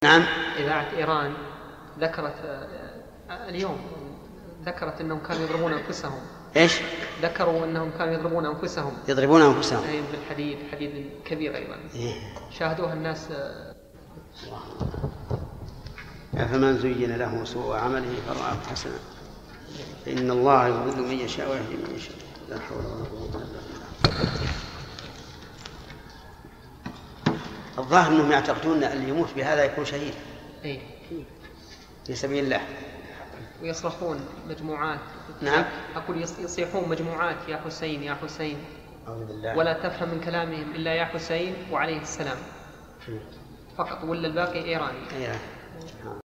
نعم. إذاعة إيران ذكرت اليوم أنهم كانوا يضربون أنفسهم. إيش؟ ذكروا أنهم كانوا يضربون أنفسهم. يضربون أنفسهم. أي بالحديد، حديد كبير أيضا. شاهدوها الناس. فمن زين له سوء عمله فرآه حسنا فإن الله يضل من يشاء ويهدي من يشاء لا حول ولا قوة إلا بالله. الظاهر أنهم يعتقدون أن اللي يموت بهذا يكون شهيد في سبيل الله، ويصرخون مجموعات. نعم. أقول يصيحون مجموعات يا حسين يا حسين، ولا تفهم من كلامهم إلا يا حسين وعليه السلام فقط، ولا الباقي إيراني.